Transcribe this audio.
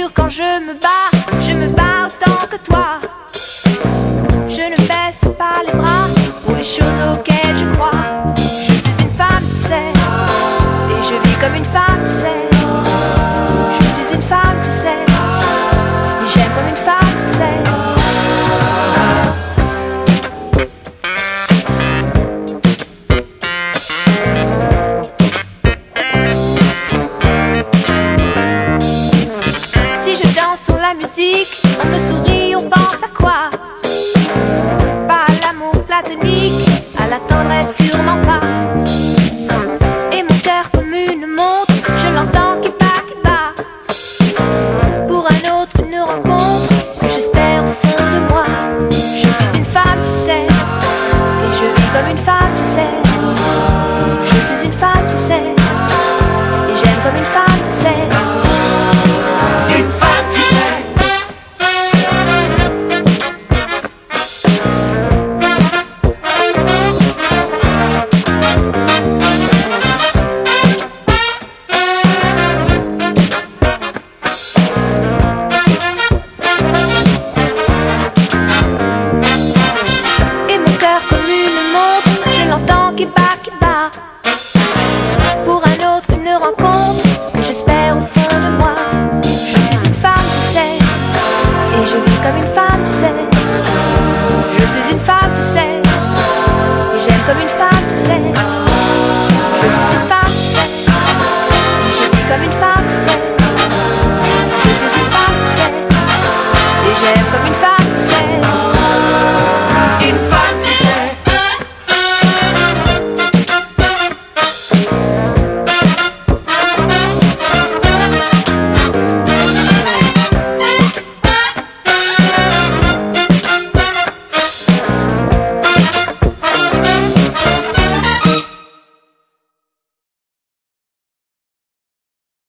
sûr quand je me bats autant que toi. Je ne baisse pas les bras pour les choses auxquelles je crois. Je suis une femme, tu sais, et je vis comme une femme, tu sais. Je suis une femme, tu sais, et j'aime comme une femme, tu sais. Si je danse sur la musique, on me sourit, on pense à quoi? Pas à l'amour platonique, à la tendresse sûrement pas. Et mon cœur comme une montre, je l'entends qui bat. Pour un autre une rencontre que j'espère au fond de moi. Je suis une femme, tu sais, et je vis comme une femme, tu sais. Je suis une femme, tu sais, et j'aime comme une femme, tu sais. Une femme, tu sais. Et mon cœur comme une montre, je l'entends qui bat. Pour un autre une rencontre que j'espère au fond de moi. Je suis une femme, tu sais, et je vis comme une femme.